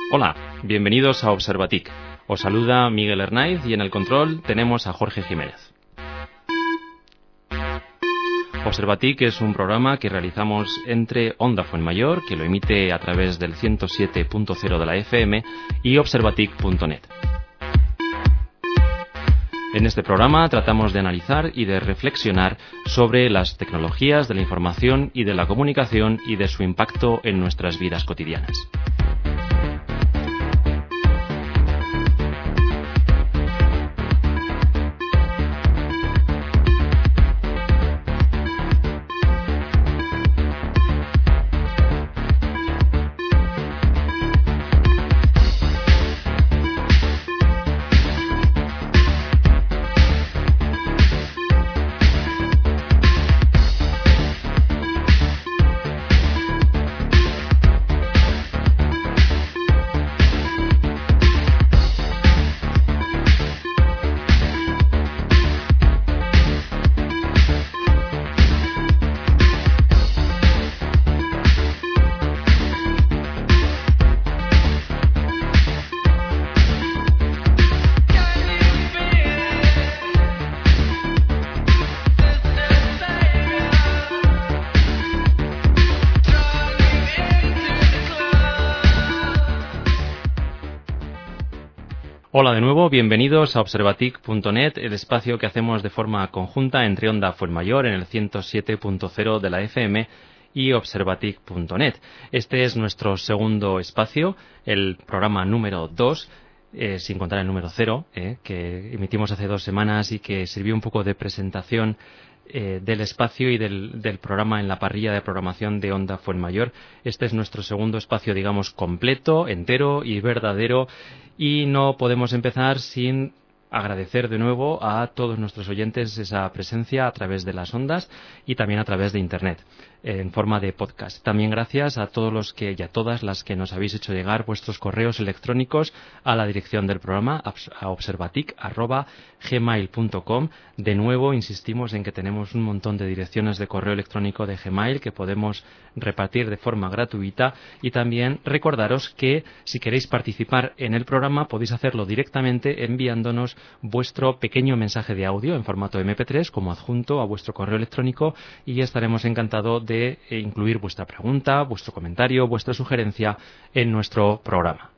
Hola, bienvenidos a Observatic. Os saluda Miguel Hernáiz y en el control tenemos a Jorge Jiménez. Observatic es un programa que realizamos entre Onda Fuenmayor, que lo emite a través del 107.0 de la FM, y Observatic.net. En este programa tratamos de analizar y de reflexionar sobre las tecnologías de la información y de la comunicación y de su impacto en nuestras vidas cotidianas. Hola de nuevo, bienvenidos a Observatic.net, el espacio que hacemos de forma conjunta entre Onda Fuenmayor en el 107.0 de la FM y Observatic.net. Este es nuestro segundo espacio, el programa número 2, sin contar el número 0, que emitimos hace 2 semanas y que sirvió un poco de presentación del espacio y del programa en la parrilla de programación de Onda Fuenmayor. Este es nuestro segundo espacio, digamos, completo, entero y verdadero, y no podemos empezar sin agradecer de nuevo a todos nuestros oyentes esa presencia a través de las ondas y también a través de Internet, en forma de podcast. También gracias a todos los que y a todas las que nos habéis hecho llegar vuestros correos electrónicos a la dirección del programa, a observatic@gmail.com. De nuevo insistimos en que tenemos un montón de direcciones de correo electrónico de Gmail que podemos repartir de forma gratuita, y también recordaros que si queréis participar en el programa podéis hacerlo directamente enviándonos vuestro pequeño mensaje de audio en formato MP3 como adjunto a vuestro correo electrónico, y estaremos encantados de incluir vuestra pregunta, vuestro comentario, vuestra sugerencia en nuestro programa.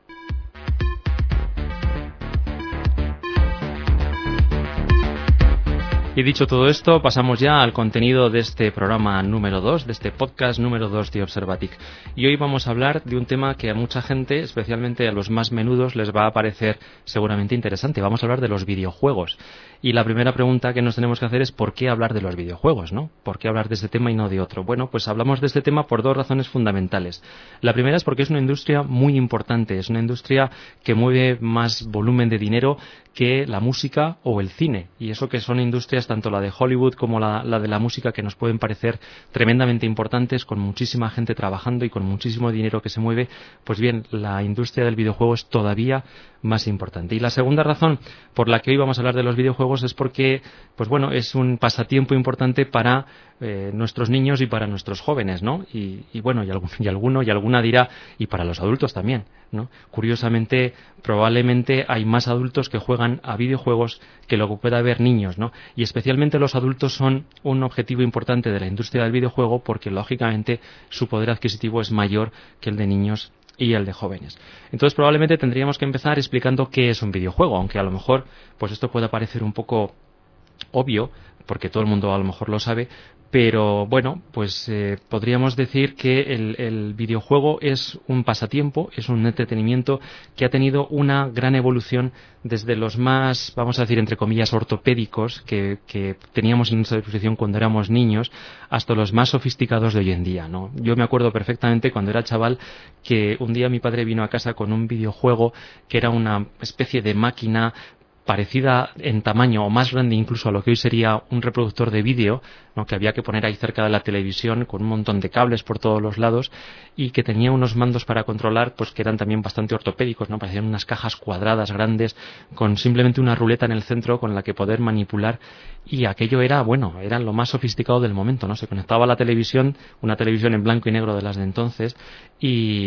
Y dicho todo esto, pasamos ya al contenido de este programa número 2, de este podcast número 2 de Observatic. Y hoy vamos a hablar de un tema que a mucha gente, especialmente a los más menudos, les va a parecer seguramente interesante. Vamos a hablar de los videojuegos. Y la primera pregunta que nos tenemos que hacer es ¿por qué hablar de los videojuegos, no? ¿Por qué hablar de este tema y no de otro? Bueno, pues hablamos de este tema por 2 razones fundamentales. La primera es porque es una industria muy importante, es una industria que mueve más volumen de dinero que la música o el cine, y eso que son industrias, tanto la de Hollywood como la de la música, que nos pueden parecer tremendamente importantes, con muchísima gente trabajando y con muchísimo dinero que se mueve. Pues bien, la industria del videojuego es todavía más importante. Y la segunda razón por la que hoy vamos a hablar de los videojuegos es porque, pues bueno, es un pasatiempo importante para nuestros niños y para nuestros jóvenes, ¿no? Y bueno, y alguna dirá, y para los adultos también, ¿no? Curiosamente, probablemente hay más adultos que juegan a videojuegos que lo que pueda haber niños, ¿no? Y especialmente los adultos son un objetivo importante de la industria del videojuego porque, lógicamente, su poder adquisitivo es mayor que el de niños y el de jóvenes. Entonces, probablemente tendríamos que empezar explicando qué es un videojuego, aunque a lo mejor pues esto pueda parecer un poco obvio, porque todo el mundo a lo mejor lo sabe, pero bueno, pues podríamos decir que el videojuego es un pasatiempo, es un entretenimiento que ha tenido una gran evolución desde los más, vamos a decir, entre comillas, ortopédicos que teníamos en nuestra disposición cuando éramos niños, hasta los más sofisticados de hoy en día, ¿no? Yo me acuerdo perfectamente cuando era chaval que un día mi padre vino a casa con un videojuego que era una especie de máquina parecida en tamaño o más grande incluso a lo que hoy sería un reproductor de vídeo, ¿no? Que había que poner ahí cerca de la televisión con un montón de cables por todos los lados, y que tenía unos mandos para controlar pues que eran también bastante ortopédicos, ¿no? Parecían unas cajas cuadradas grandes con simplemente una ruleta en el centro con la que poder manipular, y aquello era, bueno, era lo más sofisticado del momento, ¿no? Se conectaba a la televisión, una televisión en blanco y negro de las de entonces, y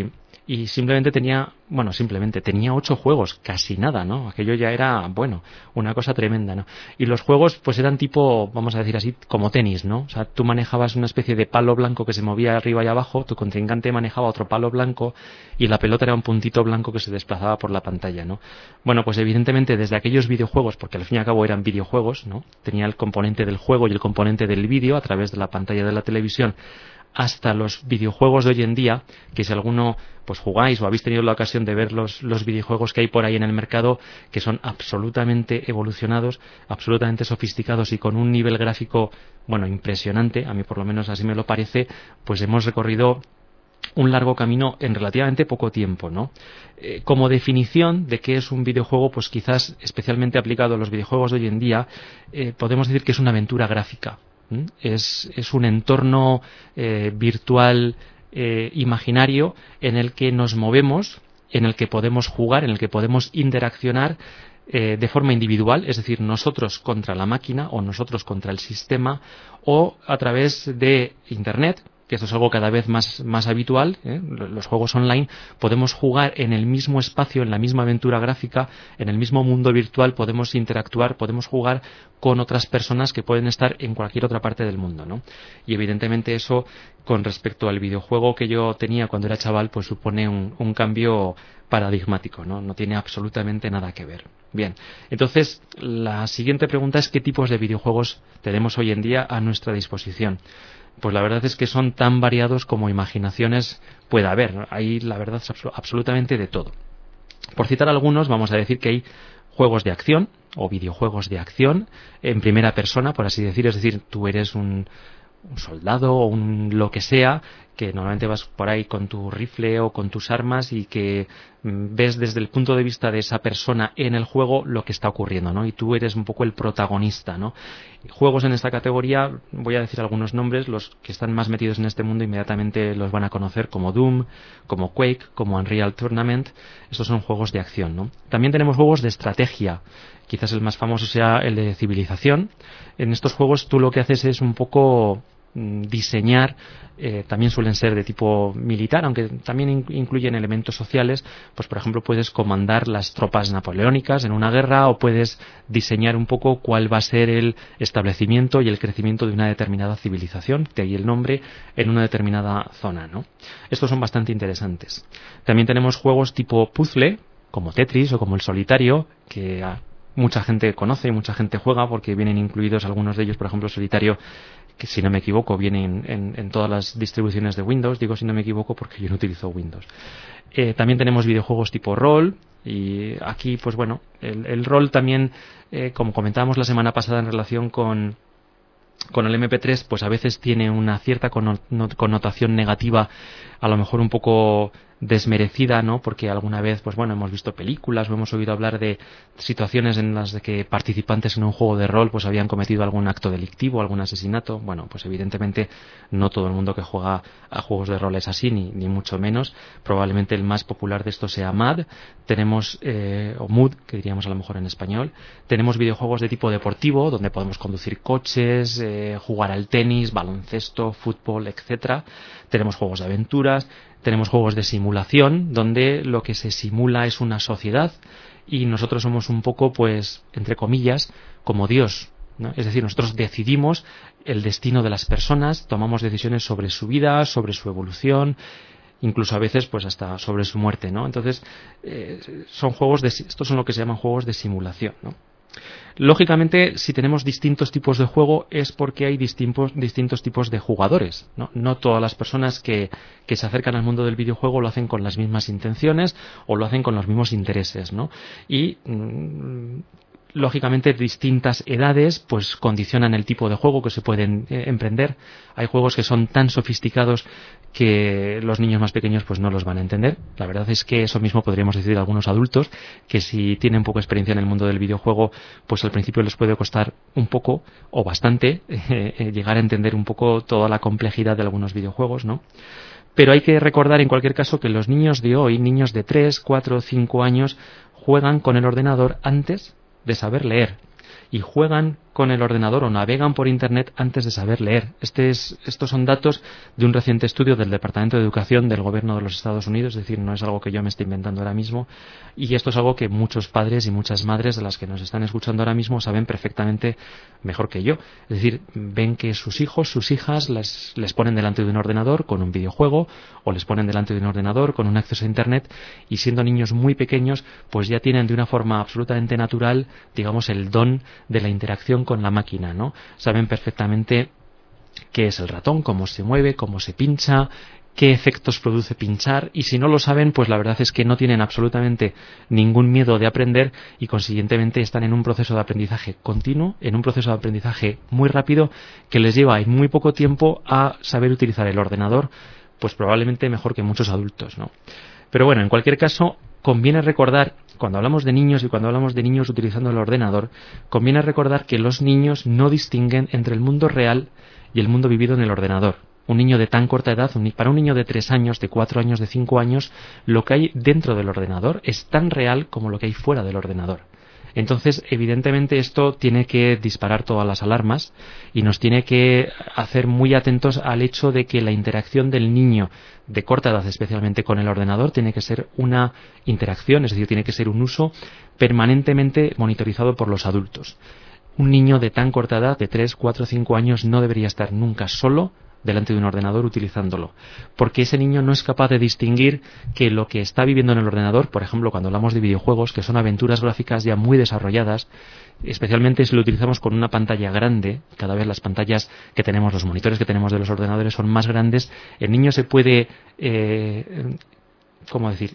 y simplemente tenía 8 juegos, casi nada, ¿no? Aquello ya era, una cosa tremenda, ¿no? Y los juegos pues eran tipo, vamos a decir así, como tenis, ¿no? O sea, tú manejabas una especie de palo blanco que se movía arriba y abajo, tu contrincante manejaba otro palo blanco y la pelota era un puntito blanco que se desplazaba por la pantalla, ¿no? Bueno, pues evidentemente desde aquellos videojuegos, porque al fin y al cabo eran videojuegos, ¿no? Tenía el componente del juego y el componente del vídeo a través de la pantalla de la televisión, hasta los videojuegos de hoy en día, que si alguno pues jugáis o habéis tenido la ocasión de ver los videojuegos que hay por ahí en el mercado, que son absolutamente evolucionados, absolutamente sofisticados y con un nivel gráfico, impresionante, a mí por lo menos así me lo parece, pues hemos recorrido un largo camino en relativamente poco tiempo, ¿no? Como definición de qué es un videojuego, pues quizás especialmente aplicado a los videojuegos de hoy en día, podemos decir que es una aventura gráfica. Es un entorno virtual imaginario en el que nos movemos, en el que podemos jugar, en el que podemos interaccionar de forma individual, es decir, nosotros contra la máquina o nosotros contra el sistema, o a través de Internet, que esto es algo cada vez más habitual, los juegos online, podemos jugar en el mismo espacio, en la misma aventura gráfica, en el mismo mundo virtual, podemos interactuar, podemos jugar con otras personas que pueden estar en cualquier otra parte del mundo, ¿no? Y evidentemente eso, con respecto al videojuego que yo tenía cuando era chaval, pues supone un cambio paradigmático, ¿no? No tiene absolutamente nada que ver. Bien, entonces la siguiente pregunta es ¿qué tipos de videojuegos tenemos hoy en día a nuestra disposición? Pues la verdad es que son tan variados como imaginaciones pueda haber. Hay, la verdad, absolutamente de todo. Por citar algunos, vamos a decir que hay juegos de acción o videojuegos de acción en primera persona, por así decir. Es decir, tú eres un soldado o lo que sea, que normalmente vas por ahí con tu rifle o con tus armas y que ves desde el punto de vista de esa persona en el juego lo que está ocurriendo, ¿no? Y tú eres un poco el protagonista, ¿no? Juegos en esta categoría, voy a decir algunos nombres, los que están más metidos en este mundo inmediatamente los van a conocer, como Doom, como Quake, como Unreal Tournament. Estos son juegos de acción, ¿no? También tenemos juegos de estrategia. Quizás el más famoso sea el de Civilización. En estos juegos tú lo que haces es un poco diseñar, también suelen ser de tipo militar, aunque también incluyen elementos sociales. Pues por ejemplo puedes comandar las tropas napoleónicas en una guerra, o puedes diseñar un poco cuál va a ser el establecimiento y el crecimiento de una determinada civilización, de ahí el nombre, en una determinada zona, ¿no? Estos son bastante interesantes. También tenemos juegos tipo puzzle, como Tetris o como el Solitario, que mucha gente conoce y mucha gente juega porque vienen incluidos algunos de ellos. Por ejemplo, Solitario, que si no me equivoco viene en todas las distribuciones de Windows. Digo si no me equivoco porque yo no utilizo Windows. También tenemos videojuegos tipo rol, y aquí pues bueno, el rol también, como comentábamos la semana pasada en relación con el MP3, pues a veces tiene una cierta connotación negativa, a lo mejor un poco desmerecida, ¿no? Porque alguna vez, pues bueno, hemos visto películas o hemos oído hablar de situaciones en las de que participantes en un juego de rol pues habían cometido algún acto delictivo, algún asesinato. Bueno, pues evidentemente no todo el mundo que juega a juegos de rol es así, ni mucho menos. Probablemente el más popular de estos sea MAD. Tenemos, o MUD, que diríamos a lo mejor en español. Tenemos videojuegos de tipo deportivo, donde podemos conducir coches, jugar al tenis, baloncesto, fútbol, etcétera. Tenemos juegos de aventuras. Tenemos juegos de simulación, donde lo que se simula es una sociedad y nosotros somos un poco, pues, entre comillas, como Dios, ¿no? Es decir, nosotros decidimos el destino de las personas, tomamos decisiones sobre su vida, sobre su evolución, incluso a veces pues hasta sobre su muerte, ¿no? Entonces, estos son lo que se llaman juegos de simulación, ¿no? Lógicamente, si tenemos distintos tipos de juego es porque hay distintos tipos de jugadores, ¿no? No todas las personas que se acercan al mundo del videojuego lo hacen con las mismas intenciones o lo hacen con los mismos intereses, ¿no? Y lógicamente distintas edades pues condicionan el tipo de juego que se pueden emprender. Hay juegos que son tan sofisticados que los niños más pequeños pues no los van a entender. La verdad es que eso mismo podríamos decir de algunos adultos, que si tienen poca experiencia en el mundo del videojuego, pues al principio les puede costar un poco o bastante llegar a entender un poco toda la complejidad de algunos videojuegos, ¿no? Pero hay que recordar en cualquier caso que los niños de hoy, niños de 3, 4, 5 años, juegan con el ordenador antes de saber leer, y juegan con el ordenador o navegan por Internet antes de saber leer. Estos son datos de un reciente estudio del Departamento de Educación del Gobierno de los Estados Unidos, es decir, no es algo que yo me esté inventando ahora mismo, y esto es algo que muchos padres y muchas madres de las que nos están escuchando ahora mismo saben perfectamente mejor que yo. Es decir, ven que sus hijos, sus hijas les ponen delante de un ordenador con un videojuego o les ponen delante de un ordenador con un acceso a Internet, y siendo niños muy pequeños pues ya tienen de una forma absolutamente natural, digamos, el don de la interacción con la máquina, ¿no? Saben perfectamente qué es el ratón, cómo se mueve, cómo se pincha, qué efectos produce pinchar, y si no lo saben, pues la verdad es que no tienen absolutamente ningún miedo de aprender y consiguientemente están en un proceso de aprendizaje continuo, en un proceso de aprendizaje muy rápido que les lleva en muy poco tiempo a saber utilizar el ordenador, pues probablemente mejor que muchos adultos, ¿no? Pero bueno, en cualquier caso, conviene recordar, cuando hablamos de niños y cuando hablamos de niños utilizando el ordenador, conviene recordar que los niños no distinguen entre el mundo real y el mundo vivido en el ordenador. Un niño de tan corta edad, para un niño de 3 años, de 4 años, de 5 años, lo que hay dentro del ordenador es tan real como lo que hay fuera del ordenador. Entonces, evidentemente, esto tiene que disparar todas las alarmas y nos tiene que hacer muy atentos al hecho de que la interacción del niño de corta edad, especialmente con el ordenador, tiene que ser una interacción, es decir, tiene que ser un uso permanentemente monitorizado por los adultos. Un niño de tan corta edad, de 3, 4, 5 años, no debería estar nunca solo delante de un ordenador utilizándolo, porque ese niño no es capaz de distinguir que lo que está viviendo en el ordenador, por ejemplo, cuando hablamos de videojuegos, que son aventuras gráficas ya muy desarrolladas, especialmente si lo utilizamos con una pantalla grande, cada vez las pantallas que tenemos, los monitores que tenemos de los ordenadores son más grandes, el niño se puede ¿cómo decir?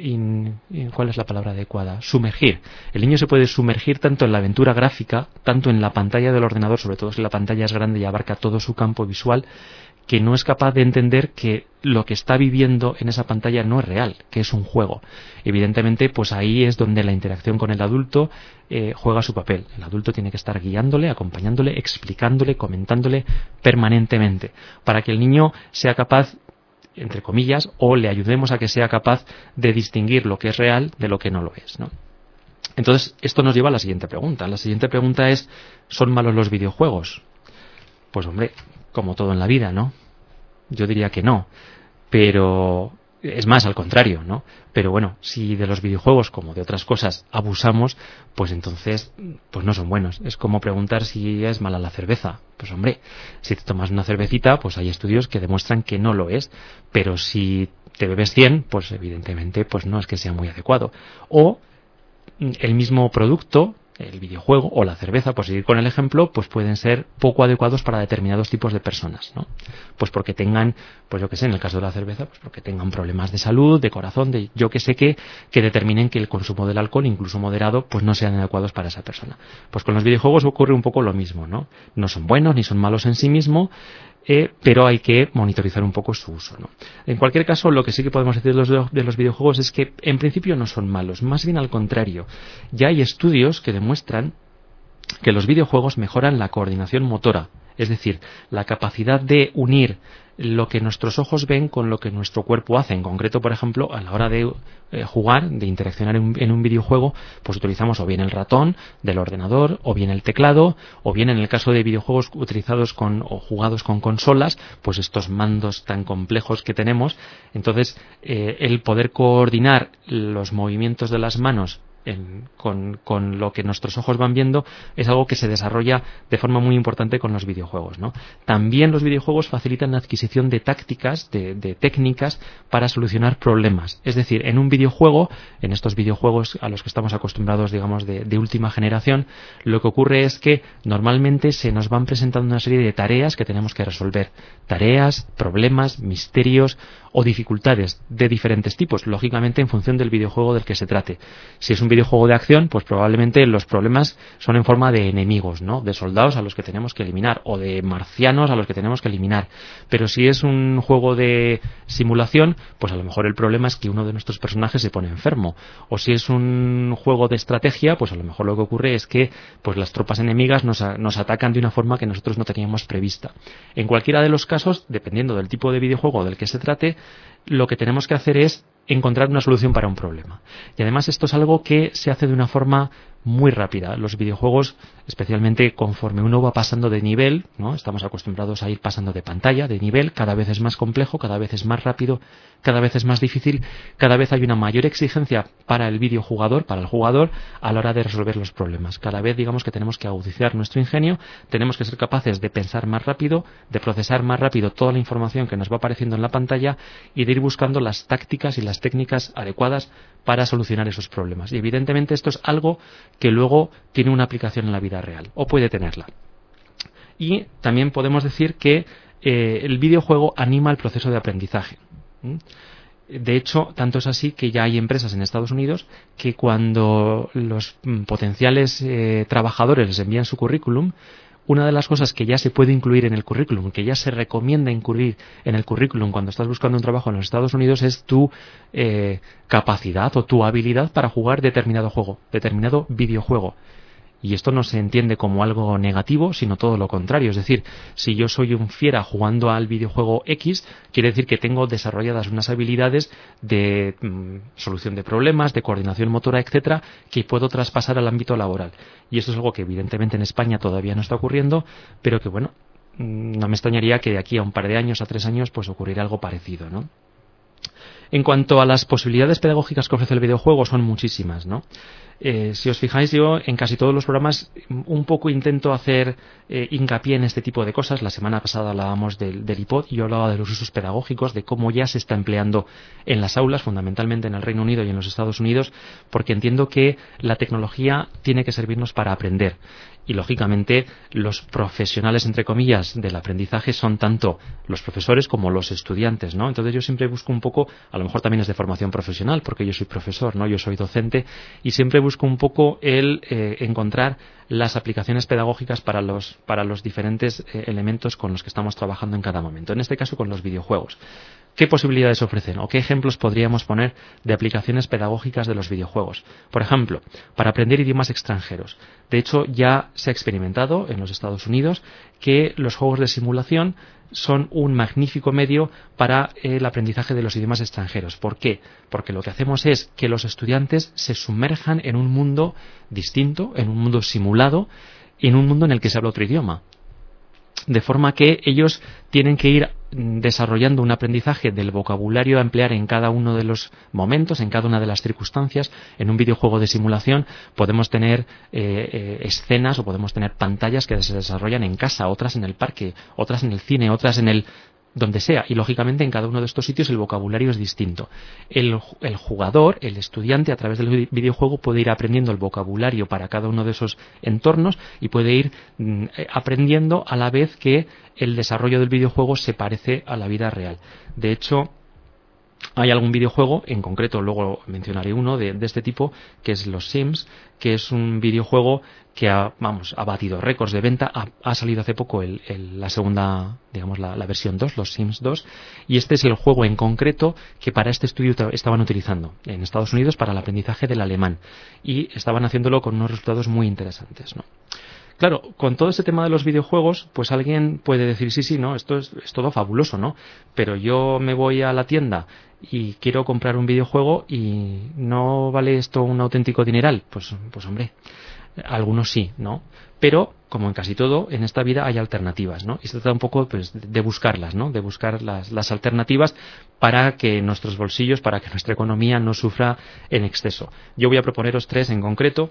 ¿Cuál es la palabra adecuada? Sumergir. El niño se puede sumergir tanto en la aventura gráfica, tanto en la pantalla del ordenador, sobre todo si la pantalla es grande y abarca todo su campo visual, que no es capaz de entender que lo que está viviendo en esa pantalla no es real, que es un juego. Evidentemente, pues ahí es donde la interacción con el adulto juega su papel. El adulto tiene que estar guiándole, acompañándole, explicándole, comentándole permanentemente, para que el niño sea capaz, entre comillas, o le ayudemos a que sea capaz de distinguir lo que es real de lo que no lo es, ¿no? Entonces, esto nos lleva a la siguiente pregunta. La siguiente pregunta es, ¿son malos los videojuegos? Pues hombre, como todo en la vida, ¿no? Yo diría que no, pero es más, al contrario, ¿no? Pero bueno, si de los videojuegos, como de otras cosas, abusamos, pues entonces pues no son buenos. Es como preguntar si es mala la cerveza. Pues hombre, si te tomas una cervecita, pues hay estudios que demuestran que no lo es, pero si te bebes 100, pues evidentemente pues no es que sea muy adecuado. O el mismo producto, el videojuego o la cerveza, por seguir con el ejemplo, pues pueden ser poco adecuados para determinados tipos de personas, ¿no? Pues porque tengan, pues yo que sé, en el caso de la cerveza, pues porque tengan problemas de salud, de corazón, de yo que sé que determinen que el consumo del alcohol, incluso moderado, pues no sean adecuados para esa persona. Pues con los videojuegos ocurre un poco lo mismo, ¿no? No son buenos ni son malos en sí mismos, pero hay que monitorizar un poco su uso, ¿no? En cualquier caso, lo que sí que podemos decir de los videojuegos es que en principio no son malos, más bien al contrario. Ya hay estudios que demuestran que los videojuegos mejoran la coordinación motora, es decir, la capacidad de unir lo que nuestros ojos ven con lo que nuestro cuerpo hace. En concreto, por ejemplo, a la hora de jugar, de interaccionar en un videojuego, pues utilizamos o bien el ratón del ordenador, o bien el teclado, o bien en el caso de videojuegos utilizados o jugados con consolas, pues estos mandos tan complejos que tenemos. Entonces, el poder coordinar los movimientos de las manos con lo que nuestros ojos van viendo es algo que se desarrolla de forma muy importante con los videojuegos, ¿no? También los videojuegos facilitan la adquisición de tácticas, de técnicas para solucionar problemas. Es decir, en un videojuego, en estos videojuegos a los que estamos acostumbrados, digamos, de última generación, lo que ocurre es que normalmente se nos van presentando una serie de tareas que tenemos que resolver. Tareas, problemas, misterios o dificultades de diferentes tipos, lógicamente en función del videojuego del que se trate. Si es un videojuego de acción, pues probablemente los problemas son en forma de enemigos, ¿no? De soldados a los que tenemos que eliminar, o de marcianos a los que tenemos que eliminar. Pero si es un juego de simulación, pues a lo mejor el problema es que uno de nuestros personajes se pone enfermo. O si es un juego de estrategia, pues a lo mejor lo que ocurre es que pues las tropas enemigas nos atacan de una forma que nosotros no teníamos prevista. En cualquiera de los casos, dependiendo del tipo de videojuego del que se trate, lo que tenemos que hacer es encontrar una solución para un problema. Y además esto es algo que se hace de una forma muy rápida. Los videojuegos, especialmente conforme uno va pasando de nivel, ¿no? Estamos acostumbrados a ir pasando de pantalla, de nivel, cada vez es más complejo, cada vez es más rápido, cada vez es más difícil, cada vez hay una mayor exigencia para el videojugador, para el jugador, a la hora de resolver los problemas. Cada vez digamos que tenemos que agudizar nuestro ingenio, tenemos que ser capaces de pensar más rápido, de procesar más rápido toda la información que nos va apareciendo en la pantalla y de ir buscando las tácticas y las técnicas adecuadas para solucionar esos problemas. Y evidentemente esto es algo que luego tiene una aplicación en la vida real, o puede tenerla. Y también podemos decir que el videojuego anima el proceso de aprendizaje. De hecho, tanto es así que ya hay empresas en Estados Unidos que cuando los potenciales trabajadores les envían su currículum, una de las cosas que ya se puede incluir en el currículum, que ya se recomienda incluir en el currículum cuando estás buscando un trabajo en los Estados Unidos, es tu capacidad o tu habilidad para jugar determinado juego, determinado videojuego. Y esto no se entiende como algo negativo, sino todo lo contrario. Es decir, si yo soy un fiera jugando al videojuego X, quiere decir que tengo desarrolladas unas habilidades de solución de problemas, de coordinación motora, etcétera, que puedo traspasar al ámbito laboral. Y esto es algo que evidentemente en España todavía no está ocurriendo, pero que bueno, no me extrañaría que de aquí a un par de años, a 3 años, pues ocurriera algo parecido, ¿no? En cuanto a las posibilidades pedagógicas que ofrece el videojuego, son muchísimas, ¿no? Si os fijáis, yo en casi todos los programas un poco intento hacer hincapié en este tipo de cosas. La semana pasada hablábamos del iPod y yo hablaba de los usos pedagógicos, de cómo ya se está empleando en las aulas, fundamentalmente en el Reino Unido y en los Estados Unidos, porque entiendo que la tecnología tiene que servirnos para aprender. Y lógicamente los profesionales, entre comillas, del aprendizaje son tanto los profesores como los estudiantes, ¿no? Entonces yo siempre busco un poco, a lo mejor también es de formación profesional, porque yo soy profesor, ¿no? Yo soy docente, y siempre busco un poco el encontrar las aplicaciones pedagógicas para los diferentes elementos con los que estamos trabajando en cada momento. En este caso con los videojuegos. ¿Qué posibilidades ofrecen o qué ejemplos podríamos poner de aplicaciones pedagógicas de los videojuegos? Por ejemplo, para aprender idiomas extranjeros. De hecho, ya se ha experimentado en los Estados Unidos que los juegos de simulación son un magnífico medio para el aprendizaje de los idiomas extranjeros. ¿Por qué? Porque lo que hacemos es que los estudiantes se sumerjan en un mundo distinto, en un mundo simulado, en un mundo en el que se habla otro idioma. De forma que ellos tienen que ir desarrollando un aprendizaje del vocabulario a emplear en cada uno de los momentos, en cada una de las circunstancias. En un videojuego de simulación podemos tener escenas o podemos tener pantallas que se desarrollan en casa, otras en el parque, otras en el cine, otras en el donde sea, y lógicamente en cada uno de estos sitios el vocabulario es distinto. El jugador, el estudiante, a través del videojuego puede ir aprendiendo el vocabulario para cada uno de esos entornos y puede ir aprendiendo a la vez que el desarrollo del videojuego se parece a la vida real. De hecho, hay algún videojuego, en concreto luego mencionaré uno de este tipo, que es los Sims, que es un videojuego que ha batido récords de venta. Ha salido hace poco la segunda, digamos la versión 2, los Sims 2, y este es el juego en concreto que para este estudio estaban utilizando en Estados Unidos para el aprendizaje del alemán, y estaban haciéndolo con unos resultados muy interesantes, ¿no? Claro, con todo este tema de los videojuegos, pues alguien puede decir, sí, no, esto es todo fabuloso, ¿no? Pero yo me voy a la tienda y quiero comprar un videojuego y ¿no vale esto un auténtico dineral? Pues hombre, algunos sí, ¿no? Pero, como en casi todo, en esta vida hay alternativas, ¿no? Y se trata un poco pues, de buscarlas, ¿no? De buscar las alternativas para que nuestros bolsillos, para que nuestra economía no sufra en exceso. Yo voy a proponeros 3 en concreto.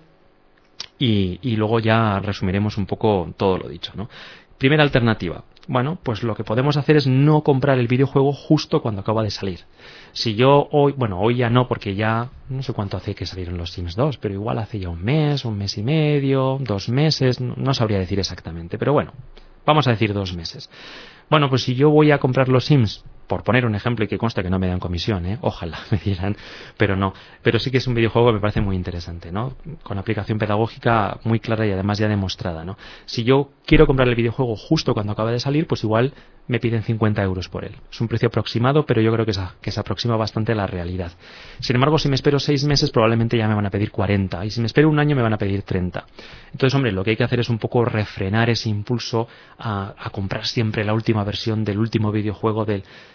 Y luego ya resumiremos un poco todo lo dicho, ¿no? Primera alternativa. Bueno, pues lo que podemos hacer es no comprar el videojuego justo cuando acaba de salir. Si yo hoy ya no, porque ya no sé cuánto hace que salieron los Sims 2, pero igual hace ya un mes y medio, 2 meses, no sabría decir exactamente, pero bueno, vamos a decir 2 meses. Bueno, pues si yo voy a comprar los Sims, por poner un ejemplo, y que consta que no me dan comisión, ojalá me dieran, pero no. Pero sí que es un videojuego que me parece muy interesante, ¿no? Con aplicación pedagógica muy clara y además ya demostrada, ¿no? Si yo quiero comprar el videojuego justo cuando acaba de salir, pues igual me piden 50 euros por él. Es un precio aproximado, pero yo creo que se aproxima bastante a la realidad. Sin embargo, si me espero 6 meses, probablemente ya me van a pedir 40. Y si me espero un año, me van a pedir 30. Entonces, hombre, lo que hay que hacer es un poco refrenar ese impulso a comprar siempre la última versión del último videojuego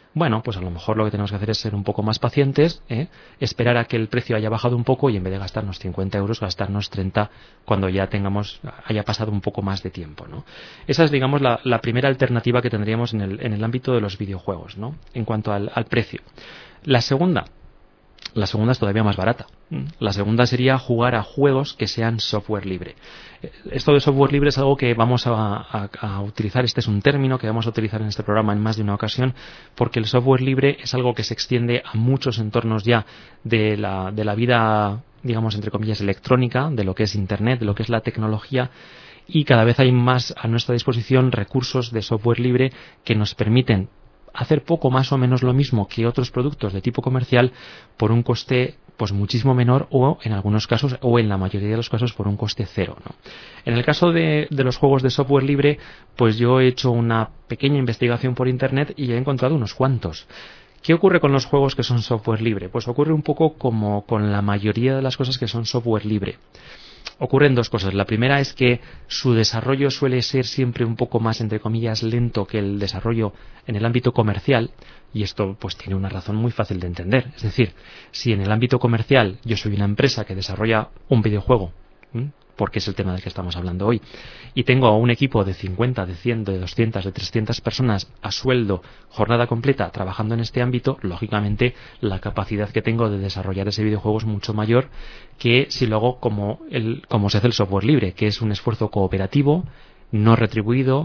bueno, pues a lo mejor lo que tenemos que hacer es ser un poco más pacientes, esperar a que el precio haya bajado un poco y en vez de gastarnos 50 euros, gastarnos 30 cuando ya haya pasado un poco más de tiempo, ¿no? Esa es, digamos, la primera alternativa que tendríamos en el ámbito de los videojuegos, ¿no? En cuanto al precio. La segunda es todavía más barata. La segunda sería jugar a juegos que sean software libre. Esto de software libre es algo que vamos a utilizar, este es un término que vamos a utilizar en este programa en más de una ocasión, porque el software libre es algo que se extiende a muchos entornos ya de la vida, digamos, entre comillas, electrónica, de lo que es Internet, de lo que es la tecnología, y cada vez hay más a nuestra disposición recursos de software libre que nos permiten hacer poco más o menos lo mismo que otros productos de tipo comercial por un coste pues muchísimo menor, o en algunos casos, o en la mayoría de los casos, por un coste cero, ¿no? En el caso de los juegos de software libre, pues yo he hecho una pequeña investigación por internet y he encontrado unos cuantos. ¿Qué ocurre con los juegos que son software libre? Pues ocurre un poco como con la mayoría de las cosas que son software libre. Ocurren dos cosas. La primera es que su desarrollo suele ser siempre un poco más, entre comillas, lento que el desarrollo en el ámbito comercial, y esto pues tiene una razón muy fácil de entender. Es decir, si en el ámbito comercial yo soy una empresa que desarrolla un videojuego, porque es el tema del que estamos hablando hoy, y tengo un equipo de 50, de 100, de 200, de 300 personas a sueldo, jornada completa, trabajando en este ámbito, lógicamente la capacidad que tengo de desarrollar ese videojuego es mucho mayor que si lo hago como se hace el software libre, que es un esfuerzo cooperativo, no retribuido,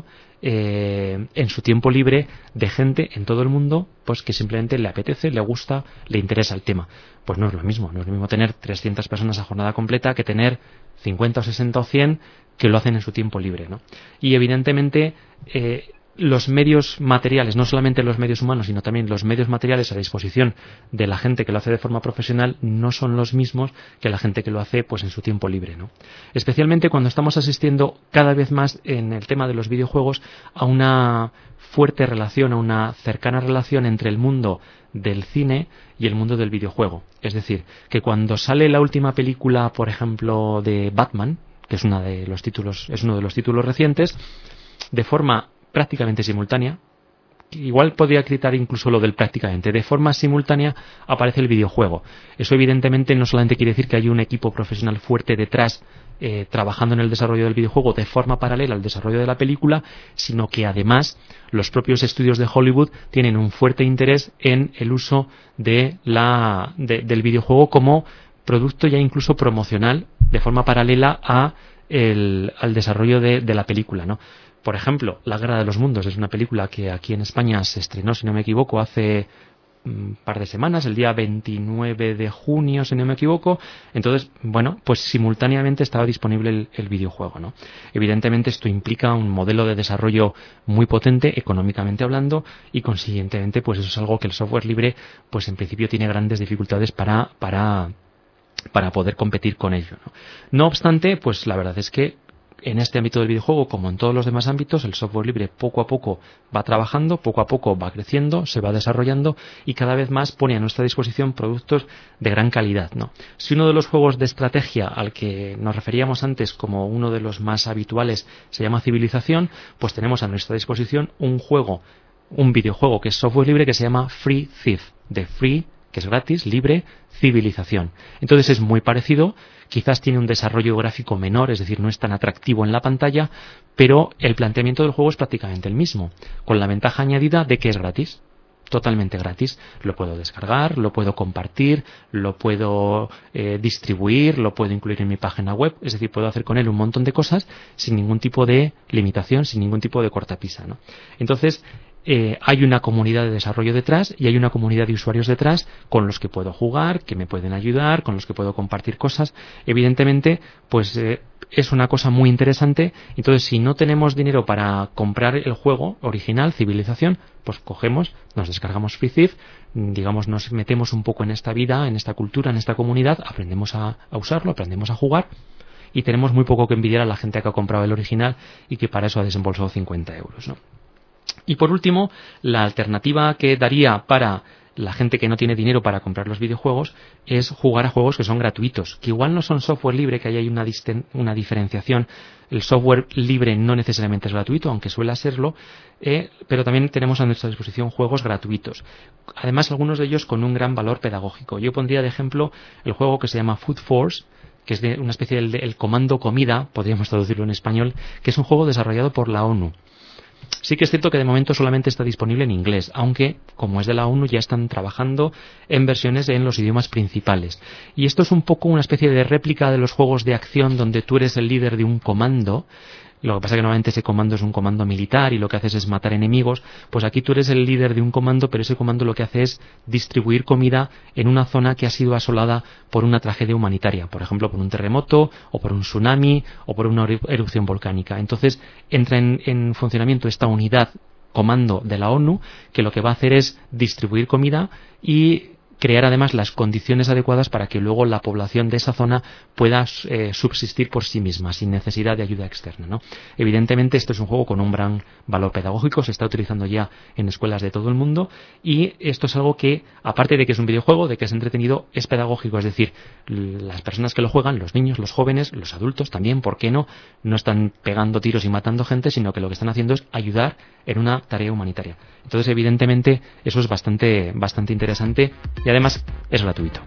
en su tiempo libre, de gente en todo el mundo pues que simplemente le apetece, le gusta, le interesa el tema. Pues no es lo mismo tener 300 personas a jornada completa que tener 50 o 60 o 100 que lo hacen en su tiempo libre, ¿no? Y evidentemente los medios materiales, no solamente los medios humanos, sino también los medios materiales a disposición de la gente que lo hace de forma profesional no son los mismos que la gente que lo hace pues en su tiempo libre, ¿no? Especialmente cuando estamos asistiendo cada vez más en el tema de los videojuegos a una fuerte relación, a una cercana relación entre el mundo del cine y el mundo del videojuego. Es decir, que cuando sale la última película, por ejemplo, de Batman, que es uno de los títulos recientes, de forma prácticamente simultánea, igual podría quitar incluso lo del prácticamente, de forma simultánea aparece el videojuego. Eso evidentemente no solamente quiere decir que hay un equipo profesional fuerte detrás trabajando en el desarrollo del videojuego de forma paralela al desarrollo de la película, sino que además los propios estudios de Hollywood tienen un fuerte interés en el uso del videojuego como producto ya incluso promocional de forma paralela al desarrollo de la película, ¿no? Por ejemplo, La Guerra de los Mundos es una película que aquí en España se estrenó, si no me equivoco, hace un par de semanas, el día 29 de junio, si no me equivoco. Entonces, bueno, pues simultáneamente estaba disponible el videojuego, ¿no? Evidentemente esto implica un modelo de desarrollo muy potente, económicamente hablando, y consiguientemente, pues eso es algo que el software libre, pues en principio tiene grandes dificultades para poder competir con ello, ¿no? No obstante, pues la verdad es que en este ámbito del videojuego, como en todos los demás ámbitos, el software libre poco a poco va trabajando, poco a poco va creciendo, se va desarrollando y cada vez más pone a nuestra disposición productos de gran calidad, ¿no? Si uno de los juegos de estrategia al que nos referíamos antes como uno de los más habituales se llama Civilización, pues tenemos a nuestra disposición un videojuego que es software libre que se llama Free Civ, de free, que es gratis, libre, Civilización. Entonces es muy parecido, quizás tiene un desarrollo gráfico menor, es decir, no es tan atractivo en la pantalla, pero el planteamiento del juego es prácticamente el mismo, con la ventaja añadida de que es gratis, totalmente gratis. Lo puedo descargar, lo puedo compartir, lo puedo distribuir, lo puedo incluir en mi página web, es decir, puedo hacer con él un montón de cosas sin ningún tipo de limitación, sin ningún tipo de cortapisa, ¿no? Entonces, hay una comunidad de desarrollo detrás y hay una comunidad de usuarios detrás con los que puedo jugar, que me pueden ayudar, con los que puedo compartir cosas. Evidentemente, pues es una cosa muy interesante. Entonces, si no tenemos dinero para comprar el juego original, Civilización, pues cogemos, nos descargamos FreeCiv, digamos, nos metemos un poco en esta vida, en esta cultura, en esta comunidad, aprendemos a usarlo, aprendemos a jugar y tenemos muy poco que envidiar a la gente que ha comprado el original y que para eso ha desembolsado 50 euros, ¿no? Y por último, la alternativa que daría para la gente que no tiene dinero para comprar los videojuegos es jugar a juegos que son gratuitos, que igual no son software libre, que ahí hay una diferenciación. El software libre no necesariamente es gratuito, aunque suele serlo, pero también tenemos a nuestra disposición juegos gratuitos. Además, algunos de ellos con un gran valor pedagógico. Yo pondría de ejemplo el juego que se llama Food Force, que es de una especie del comando comida, podríamos traducirlo en español, que es un juego desarrollado por la ONU. Sí que es cierto que de momento solamente está disponible en inglés, aunque, como es de la ONU, ya están trabajando en versiones en los idiomas principales. Y esto es un poco una especie de réplica de los juegos de acción donde tú eres el líder de un comando. Lo que pasa es que normalmente ese comando es un comando militar y lo que haces es matar enemigos. Pues aquí tú eres el líder de un comando, pero ese comando lo que hace es distribuir comida en una zona que ha sido asolada por una tragedia humanitaria, por ejemplo por un terremoto o por un tsunami o por una erupción volcánica. Entonces entra en funcionamiento esta unidad comando de la ONU que lo que va a hacer es distribuir comida y crear además las condiciones adecuadas para que luego la población de esa zona pueda subsistir por sí misma, sin necesidad de ayuda externa, ¿no? Evidentemente esto es un juego con un gran valor pedagógico, se está utilizando ya en escuelas de todo el mundo y esto es algo que, aparte de que es un videojuego, de que es entretenido, es pedagógico, es decir, las personas que lo juegan, los niños, los jóvenes, los adultos también, ¿por qué no? No están pegando tiros y matando gente, sino que lo que están haciendo es ayudar en una tarea humanitaria. Entonces, evidentemente, eso es bastante interesante y además es gratuito.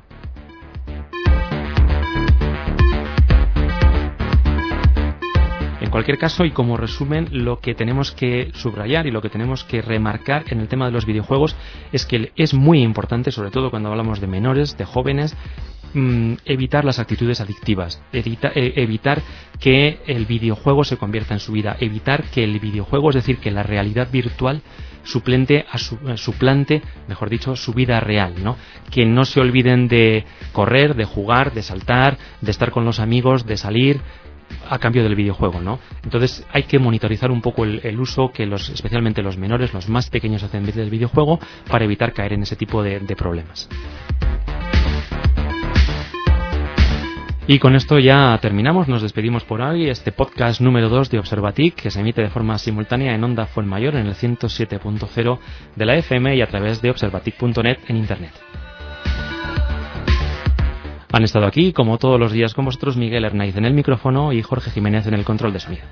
En cualquier caso, y como resumen, lo que tenemos que subrayar y lo que tenemos que remarcar en el tema de los videojuegos es que es muy importante, sobre todo cuando hablamos de menores, de jóvenes, evitar las actitudes adictivas, evitar que el videojuego se convierta en su vida, evitar que el videojuego, es decir, que la realidad virtual suplante, mejor dicho, su vida real, ¿no? Que no se olviden de correr, de jugar, de saltar, de estar con los amigos, de salir a cambio del videojuego, ¿no? Entonces hay que monitorizar un poco el uso que especialmente los menores, los más pequeños, hacen del videojuego para evitar caer en ese tipo de problemas. Y con esto ya terminamos, nos despedimos por hoy. Este podcast número 2 de Observatic, que se emite de forma simultánea en Onda Fuenmayor en el 107.0 de la FM y a través de observatic.net en Internet. Han estado aquí, como todos los días con vosotros, Miguel Hernáiz en el micrófono y Jorge Jiménez en el control de sonido.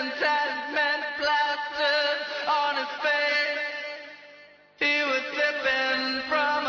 contentment plastered on his face. He was slipping from